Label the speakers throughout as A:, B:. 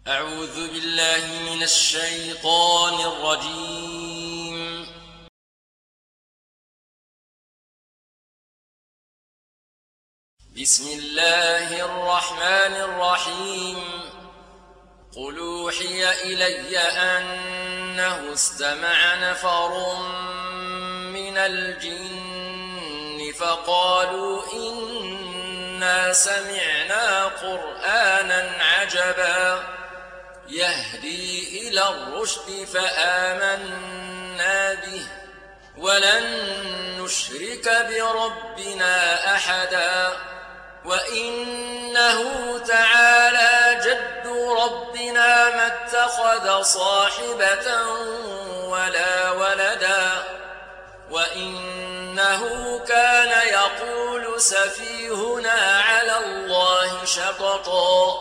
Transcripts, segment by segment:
A: أعوذ بالله من الشيطان الرجيم. بسم الله الرحمن الرحيم. قل أوحي إلي أنه استمع نفر من الجن فقالوا إنا سمعنا قرآنا عجبا يهدي إلى الرشد فآمنا به ولن نشرك بربنا أحدا وإنه تعالى جد ربنا ما اتخذ صاحبة ولا ولدا وإنه كان يقول سفيهنا على الله شططا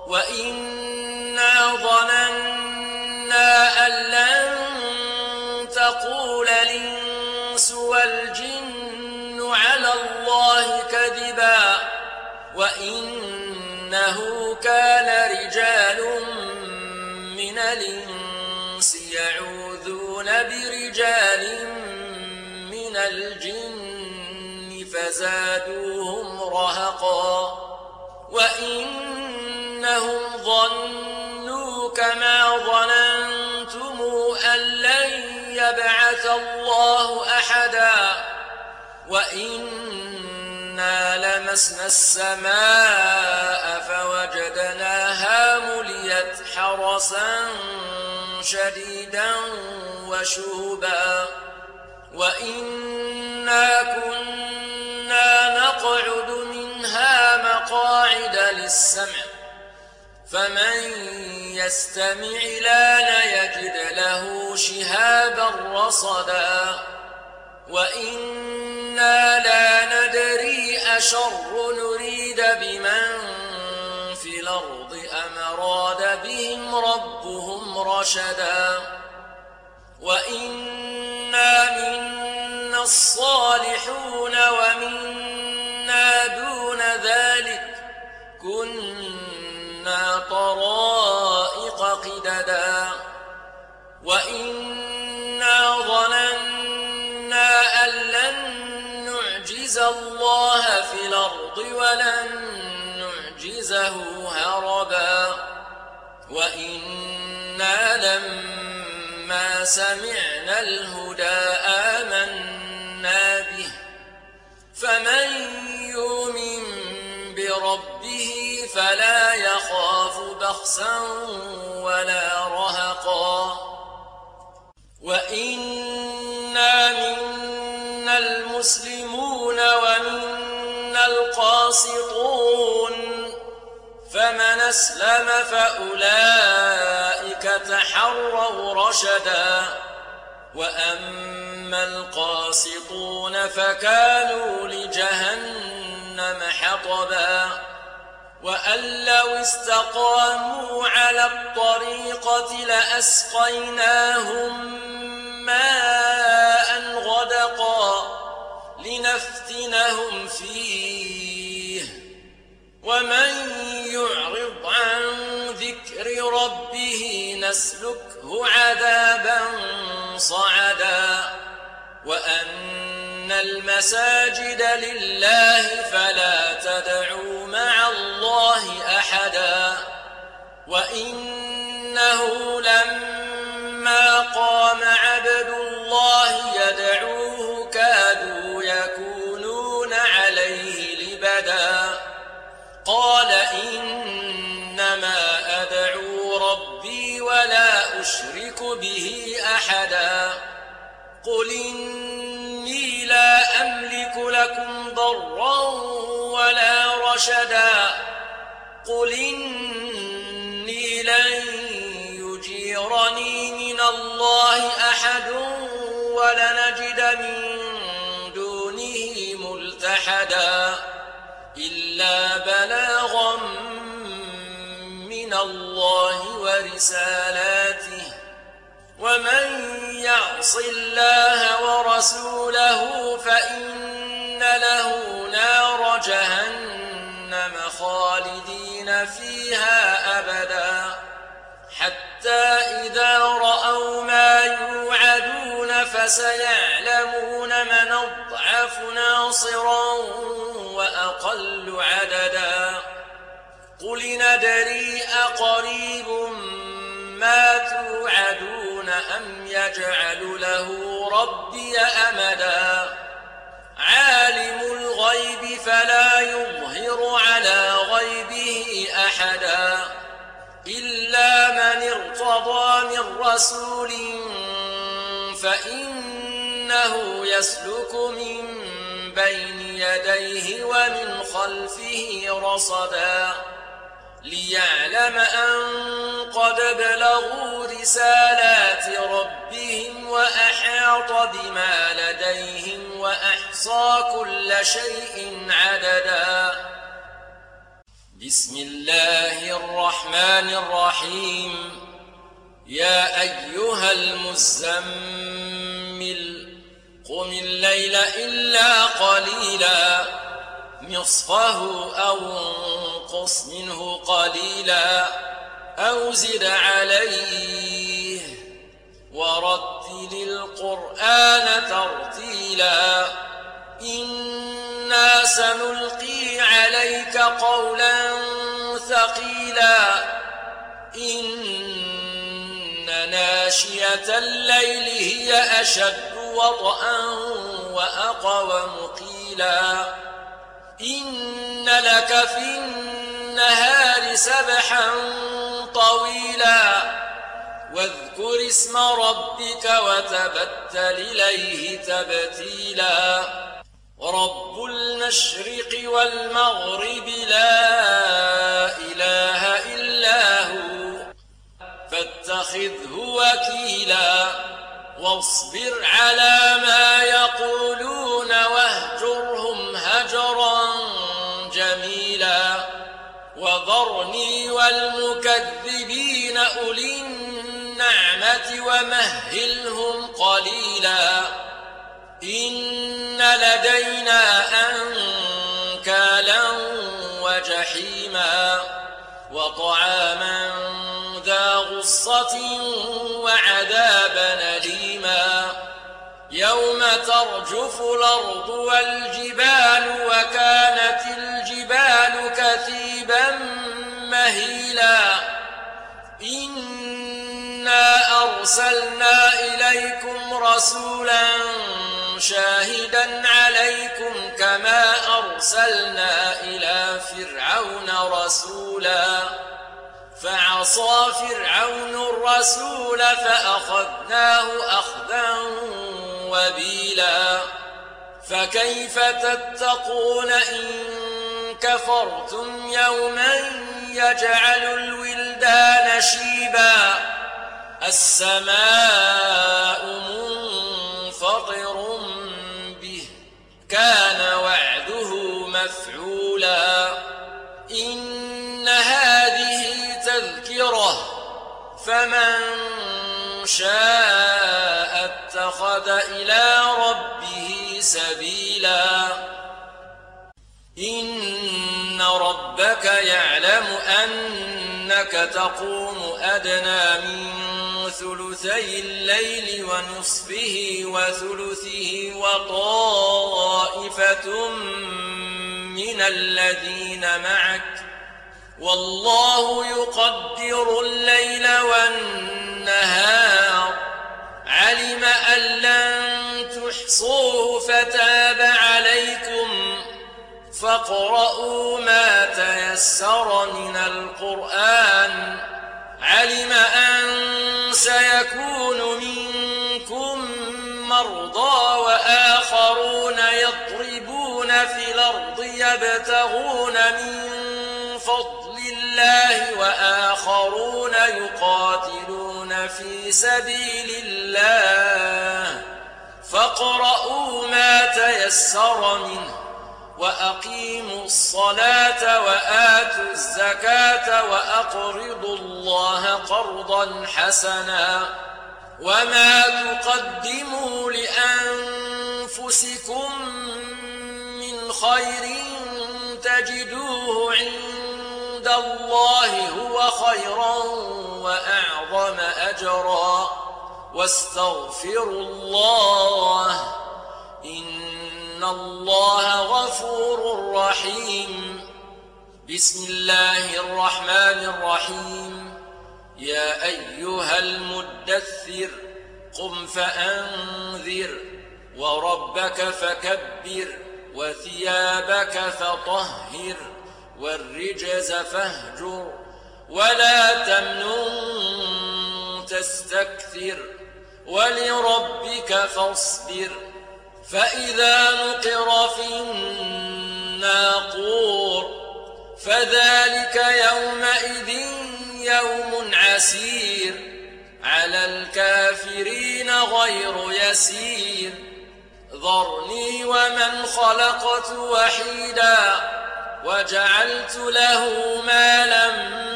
A: وإنا ظننا أن لن تقول الإنس والجن على الله كذبا وإنه كان رجال من الإنس يعوذون برجال من الجن فزادوهم رهقا وإنهم ظنوا كما ظننتم أن لن يبعث الله أحدا وإنا لمسنا السماء فوجدناها مليت حرسا شديدا وشهبا وإنا كنا نقعد منها مقاعد للسمع فمن يستمع الآن يجد له شهابا رصدا وإنا لا ندري أشر نريد بمن في الأرض أم أراد بهم ربهم رشدا وإنا منا الصالحون ومنا دون ذلك كنا طرائق قددا وإنا ظننا أن لن نعجز الله في الأرض ولن نعجزه هربا وإنا لما سمعنا الهدى آمنا به فمن يؤمن بربه فلا يخاف بخسا ولا رهقا وإنا منا المسلمون ومنا القاسطون فمن أسلم فأولئك تحروا رشدا وأما القاسطون فكانوا لجهنم حطبا وأن لو استقاموا على الطريقة لأسقيناهم ماء غدقا لنفتنهم فيه ومن يعرض عن ذكر ربه نسلكه عذابا صعدا وأن المساجد لله فلا تدعوا مع الله أحدا وإنه لما قام عبد الله يدعوه كادوا يكونون عليه لبدا قال إنما أدعو ربي ولا أشرك به أحدا قل إني لا أملك لكم ضرا ولا رشدا قل إني لن يجيرني من الله أحد ولنجد من دونه ملتحدا إلا بلاغا من الله ورسالاته ومن يعص الله ورسوله فإن له نار جهنم خالدين فيها أبدا حتى إذا رأوا ما يوعدون فسيعلمون من أضعف ناصرا وأقل عددا قل ندري أقريب ما توعدون أم يجعل له ربي أمدا عالم الغيب فلا يظهر على غيبه أحدا إلا من ارتضى من رسول فإنه يسلك من بين يديه ومن خلفه رصدا ليعلم أن قد بلغوا رسالات ربهم وأحاط بما لديهم وأحصى كل شيء عددا بسم الله الرحمن الرحيم يا أيها المزمل قم الليل إلا قليلا نصفه أو انقص منه قليلا أو زد عليه ورتل القرآن ترتيلا إنا سنلقي عليك قولا ثقيلا إن ناشئة الليل هي أشد وطئا وأقوم قيلا إن لك في النهار سبحا طويلا واذكر اسم ربك وتبتل إليه تبتيلا رب المشرق والمغرب لا إله إلا هو فاتخذه وكيلا واصبر على ما يقولون واهجرهم هجرا جميلا وذرني والمكذبين أولي النعمة ومهلهم قليلا إن لدينا أنكالا وجحيما وطعاما ذا غصة وعذابا أليما يوم ترجف الأرض والجبال وكانت الجبال كثيبا مهيلا إنا أرسلنا إليكم رسولا شاهدا عليكم كما أرسلنا إلى فرعون رسولا فعصى فرعون الرسول فأخذناه أخذا وبيلا فكيف تتقون إن كفرتم يوما يجعل الولدان شيبا السماء منفطر به كان وعده مفعولا إن هذه تذكرة فمن شاء اتخذ إلى ربه سبيلا إن ربك يعلم أنك تقوم أدنى من ثلثي الليل ونصفه وثلثه وطائفة من الذين معك والله يقدر الليل والنهار علم أن لن تحصوه فتاب عليكم فاقرؤوا ما تيسر من القرآن علم أن سيكون منكم مرضى وآخرون يضربون في الأرض يبتغون من فضل الله وآخرون يقاتلون في سبيل الله فاقرؤوا ما تيسر منه وأقيموا الصلاة وآتوا الزكاة وأقرضوا الله قرضا حسنا وما تقدموا لأنفسكم من خير تجدوه عند عند الله هو خيرا وأعظم أجرا واستغفروا الله إن الله غفور رحيم. بسم الله الرحمن الرحيم. يا أيها المدثر قم فأنذر وربك فكبر وثيابك فطهر والرجز فاهجر ولا تمنن تستكثر ولربك فاصبر. فإذا نقر في الناقور فذلك يومئذ يوم عسير على الكافرين غير يسير. ذرني ومن خلقت وحيدا وجعلت له مالا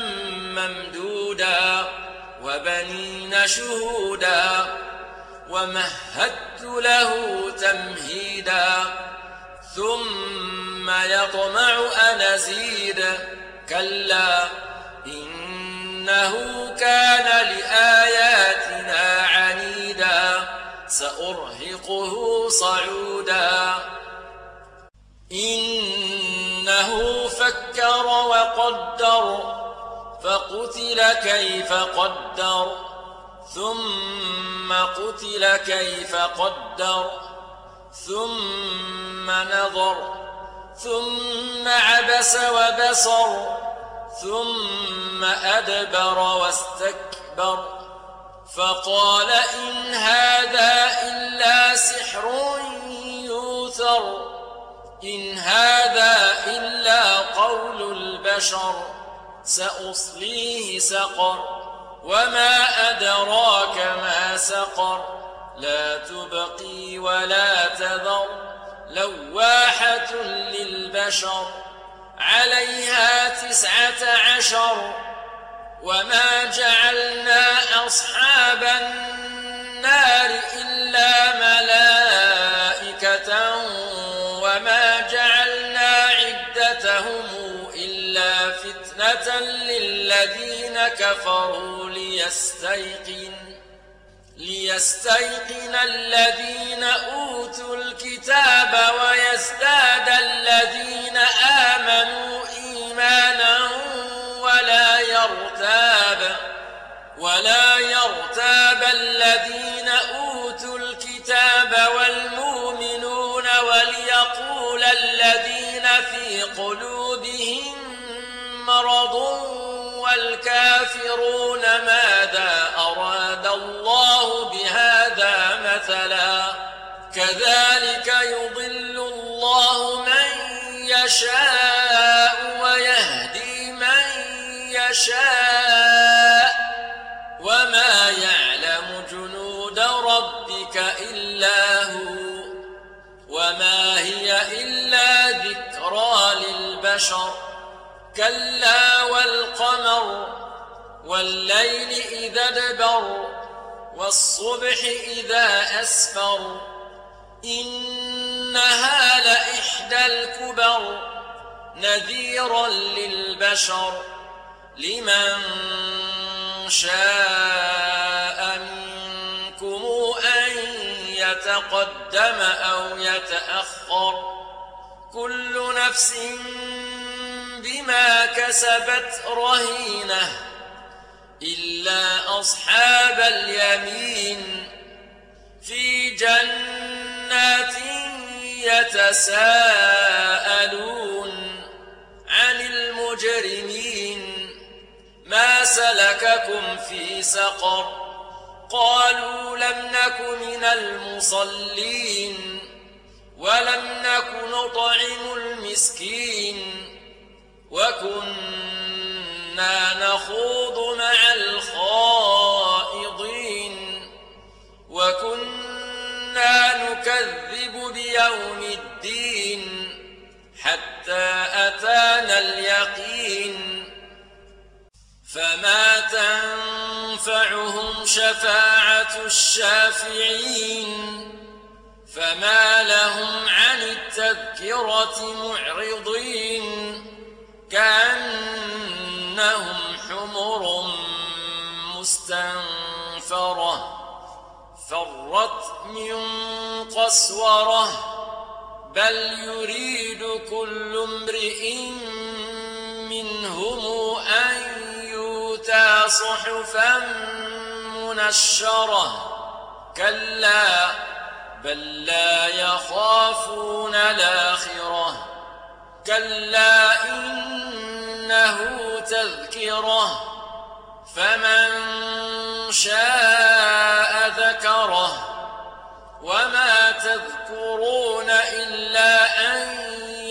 A: ممدودا وبنين شهودا ومهدت له تمهيدا ثم يطمع أن أزيد كلا إنه كان لآياتنا عنيدا سأرهقه صعودا. إنه فكر وقدر فقتل كيف قدر ثم قتل كيف قدر ثم نظر ثم عبس وبصر ثم أدبر واستكبر فقال إن هذا إلا سحر يؤثر إن هذا إلا قول البشر سأصليه سقر وما أدراك ما سقر لا تبقي ولا تذر لواحة للبشر عليها 19 وما جعلنا أصحاب النار إلا ملائكة وما جعلنا عدتهم إلا فتنة للذين كفروا ليستيقن الذين أوتوا الكتاب ويزداد الذين آمنوا إيمانا ولا يرتاب الذين أوتوا الكتاب والمؤمنون وليقول الذين في قلوبهم مرض والكافرون ماذا أراد الله بهذا مثلا كذلك يضل الله من يشاء ويهدي من يشاء وما يعلم جنود ربك إلا هو وما هي إلا ذكرى للبشر. كلا والقمر والليل إذا ادبر والصبح إذا أسفر إنها لإحدى الكبر نذيرا للبشر لمن شاء منكم أن يتقدم أو يتأخر كل نفس بما كسبت رهينة إلا أصحاب اليمين في جنات يتساءلون عن المجرمين ما سلككم في سقر قالوا لم نك من المصلين ولم نك نطعم المسكين وكنا نخوض مع الخائضين وكنا نكذب بيوم الدين حتى أتانا اليقين فما تنفعهم شفاعة الشافعين فما لهم عن التذكرة معرضين كأن فرت من قسورة بل يريد كل امرئ منهم أن يؤتى صحفا منشرة كلا بل لا يخافون الآخرة كلا إنه تذكرة فمن شاء ذكره وما تذكرون إلا أن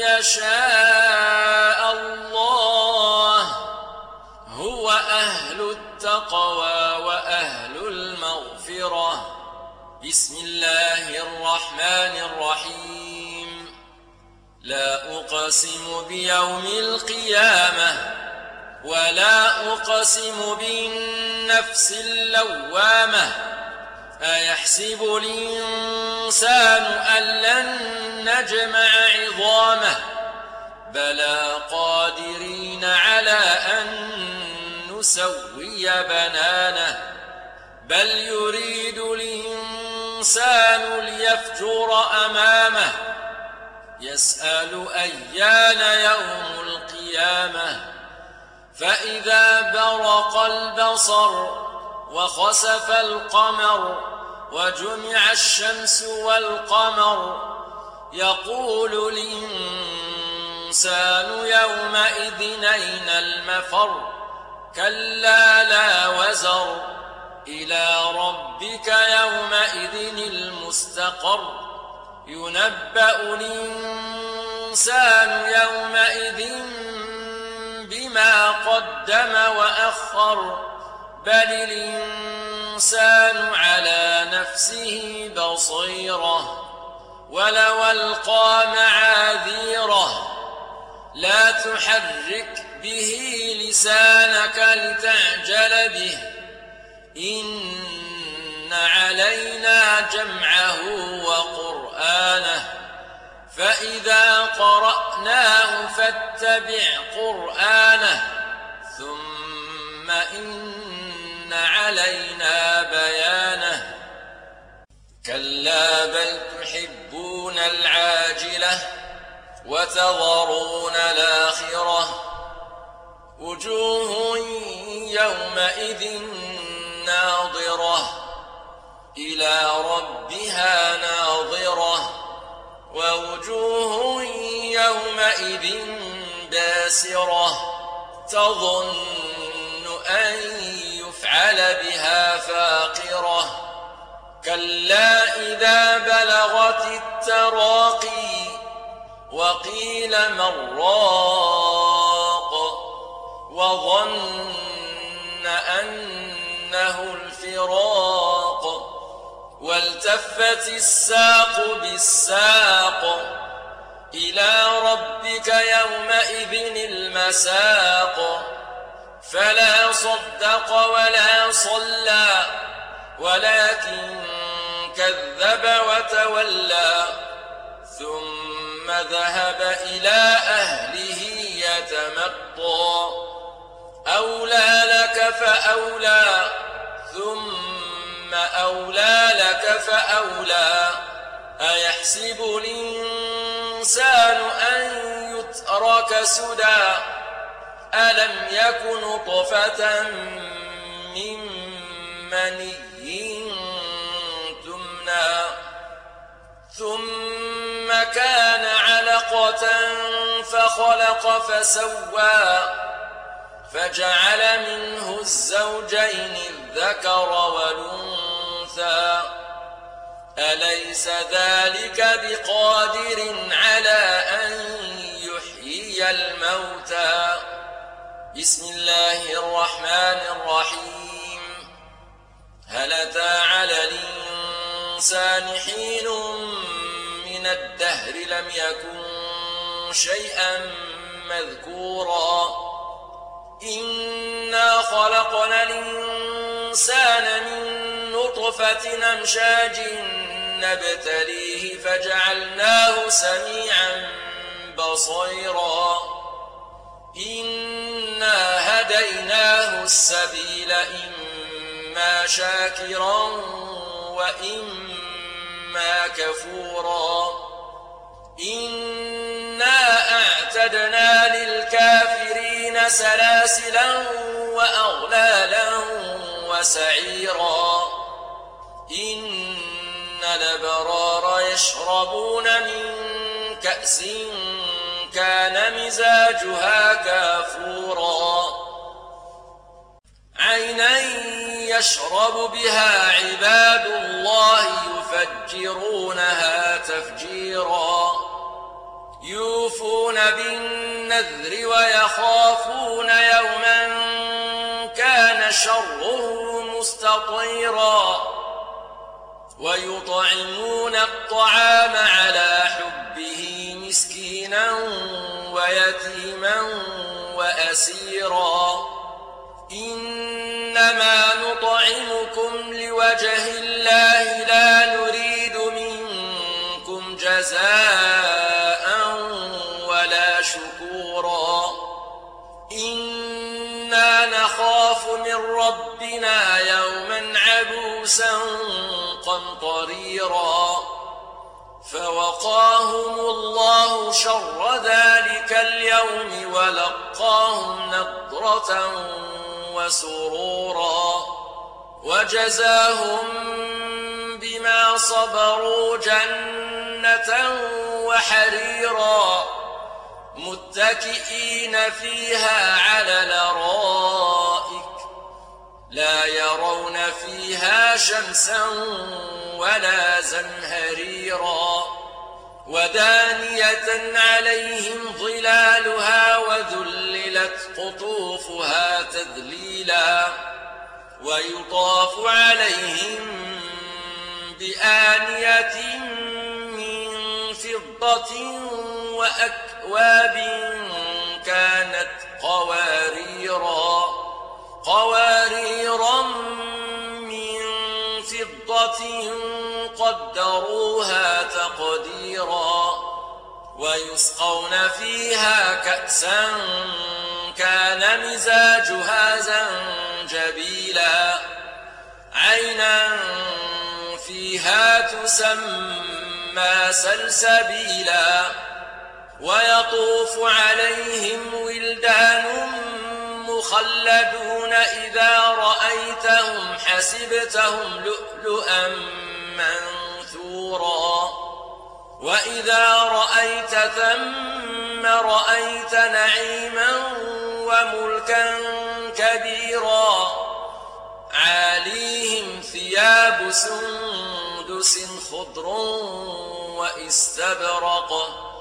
A: يشاء الله هو أهل التقوى وأهل المغفرة. بسم الله الرحمن الرحيم. لا أقسم بيوم القيامة ولا أقسم بالنفس اللوامة أيحسب الإنسان أن لن نجمع عظامه بلى قادرين على أن نسوي بنانه بل يريد الإنسان ليفجر أمامه يسأل أيان يوم القيامة فإذا برق البصر وخسف القمر وجمع الشمس والقمر يقول الإنسان يومئذ أين المفر كلا لا وزر إلى ربك يومئذ المستقر ينبأ الإنسان يومئذ بما قدم وأخر بل الإنسان على نفسه بصيرة ولو ألقى معاذيره لا تحرك به لسانك لتعجل به إن علينا جمعه وقرآنه فإذا قرأناه فاتبع قرآنه ثم إن علينا بيانه كلا بل تحبون العاجلة وتذرون الآخرة وجوه يومئذ ناظرة إلى ربها ناظرة ووجوه يومئذ باسرة تظن أن يفعل بها فاقرة كلا إذا بلغت التراقي وقيل من راق وظن أنه الفراق والتفت الساق بالساق إلى ربك يومئذ المساق فلا صدق ولا صلى ولكن كذب وتولى ثم ذهب إلى أهله يتمطى أولى لك فأولى ثم أولى لك فأولى أيحسب الإنسان أن يترك سدى ألم يك نطفة من مني تمنى ثم كان علقة فخلق فسوى فجعل منه الزوجين الذكر والأنثى أليس ذلك بقادر على أن يحيي الموتى بسم الله الرحمن الرحيم هل أتى على الإنسان حين من الدهر لم يكن شيئا مذكورا إنا خلقنا الإنسان من نطفة أمشاج نبتليه فجعلناه سميعا بصيرا إنا هديناه السبيل إما شاكرا وإما كفورا إنا أعتدنا للكافرين سلاسلا وأغلالا وسعيرا إن الأبرار يشربون من كأس كان مزاجها كافورا عينا يشرب بها عباد الله يفجرونها تفجيرا يوفون بالنذر ويخافون يوما كان شره مستطيرا ويطعمون الطعام على حبه مسكينا ويتيما وأسيرا إنما نطعمكم لوجه الله لا نريد منكم جزاء ولا شكورا إنا نخاف من ربنا يوما عبوسا قمطريرا فوقاهم الله شر ذلك اليوم ولقاهم نضرة وسرورا وجزاهم بما صبروا جنة وحريرا متكئين فيها على الأرائك لا يرون فيها شمسا ولا زمهريرا ودانية عليهم ظلالها وذللت قطوفها تذليلا ويطاف عليهم بآنية من فضة وأكواب كانت قواريرا من فضة قدروها تقديرا ويسقون فيها كأسا كان مزاجها زنجبيلا عينا فيها تسمى سلسبيلا ويطوف عليهم ولدان مخلدون إذا رأيتهم حسبتهم لؤلؤا منثورا وإذا رأيت ثم رأيت نعيما وملكا كبيرا عاليهم ثياب سندس خضر واستبرق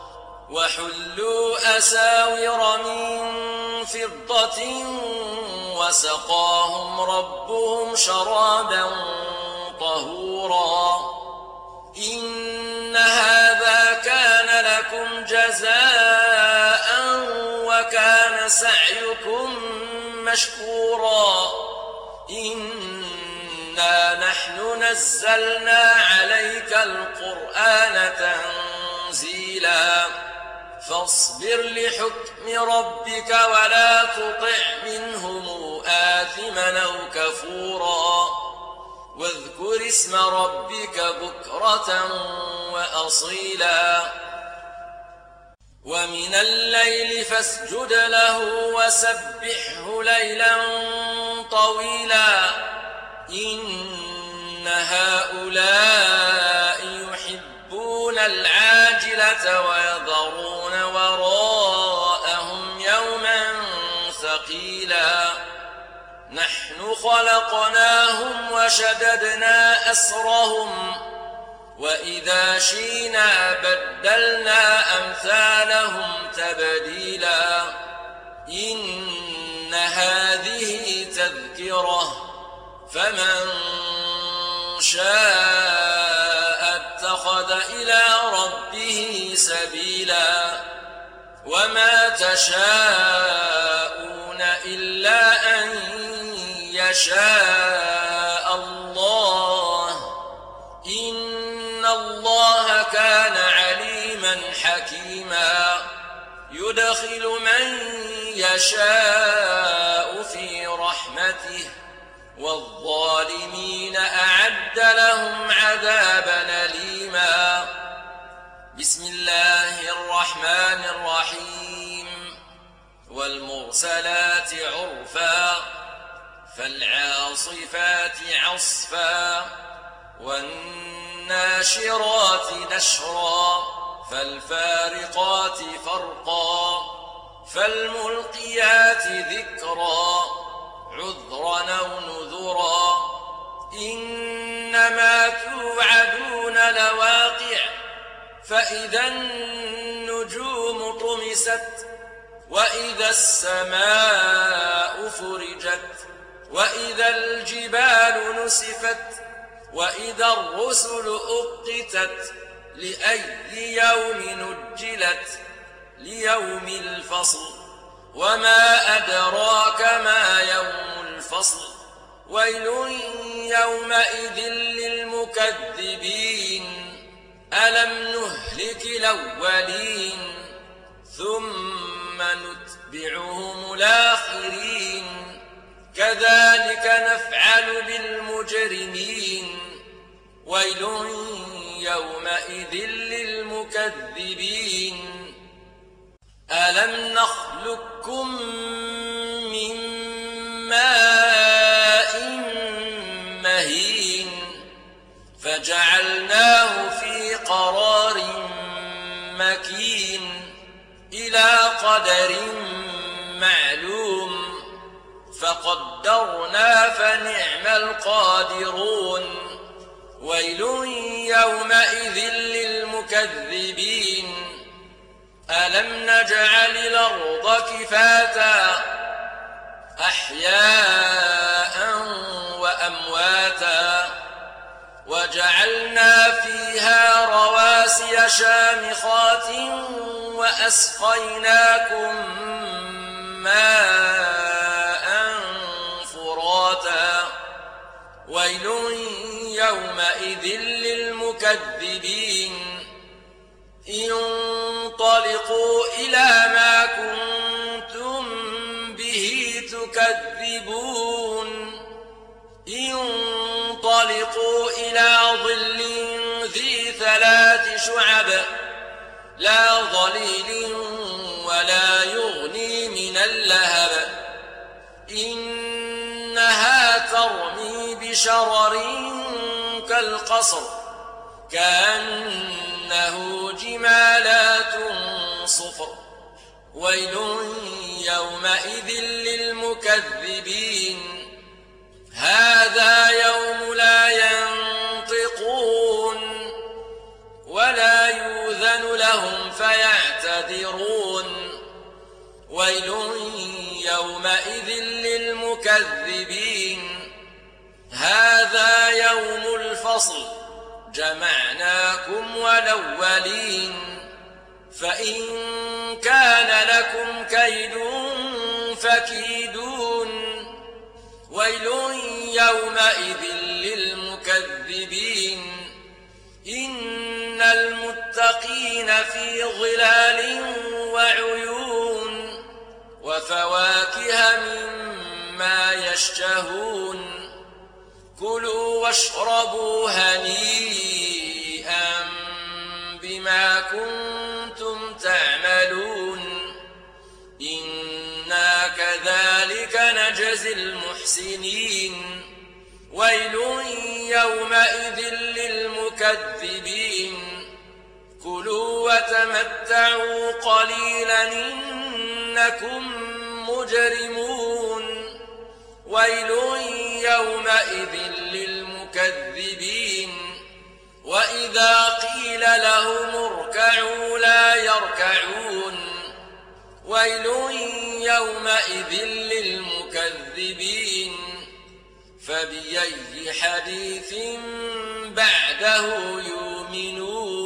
A: وحلوا أساور من فضة وسقاهم ربهم شرابا طهورا إن هذا كان لكم جزاء وكان سعيكم مشكورا إنا نحن نزلنا عليك القرآن تنزيلا فاصبر لحكم ربك ولا تطع منهم آثما أو كفورا واذكر اسم ربك بكرة وأصيلا ومن الليل فاسجد له وسبحه ليلا طويلا إن هؤلاء يحبون العاجلة ويذرون وراءهم يوما ثقيلا نحن خلقناهم وشددنا أسرهم وإذا شئنا بدلنا أمثالهم تبديلا إن هذه تذكرة فمن شاء اتخذ إلى ربه سبيلا وما تشاءون إلا أن يشاء الله إن الله كان عليما حكيما يدخل من يشاء في رحمته والظالمين أعد لهم عذابا أليما. بسم الله الرحمن الرحيم. والمرسلات عرفا فالعاصفات عصفا والناشرات نشرا فالفارقات فرقا فالملقيات ذكرا عذرا أو نذرا إنما توعدون لواقع فإذا النجوم طمست وإذا السماء فرجت وإذا الجبال نسفت وإذا الرسل أقتت لأي يوم نجلت ليوم الفصل وما أدراك ما يوم الفصل ويل يومئذ للمكذبين ألم نهلك الأولين ثم نتبعهم الآخرين كذلك نفعل بالمجرمين ويل يومئذ للمكذبين ألم نخلقكم من ماء مهين فجعلناه في قرار مكين إلى قدر معلوم فقدرنا فنعم القادرون ويل يومئذ للمكذبين ألم نجعل الأرض كفاتا أحياء وأمواتا وجعلنا فيها رواسي شامخات وأسقيناكم ماء فراتا ويل يومئذ للمكذبين انطلقوا إلى ما كنتم به تكذبون انطلقوا إلى ظل ذي 3 شعب لا ظليل ولا يغني من اللهب إنها ترمي بشرر كالقصر كأنه جمالات صفر ويل يومئذ للمكذبين هذا يوم لا ينطقون ولا يؤذن لهم فيعتذرون ويل يومئذ للمكذبين هذا يوم الفصل جمعناكم والأولين فإن كان لكم كيد فكيدون ويل يومئذ للمكذبين إن المتقين في ظلال وعيون وفواكه مما يشتهون كلوا واشربوا هنيئا بما كنتم تعملون إنا كذلك نجزي المحسنين ويل يومئذ للمكذبين كلوا وتمتعوا قليلا إنكم مجرمون ويل يومئذ للمكذبين وإذا قيل لهم اركعوا لا يركعون ويل يومئذ للمكذبين فبأي حديث بعده يؤمنون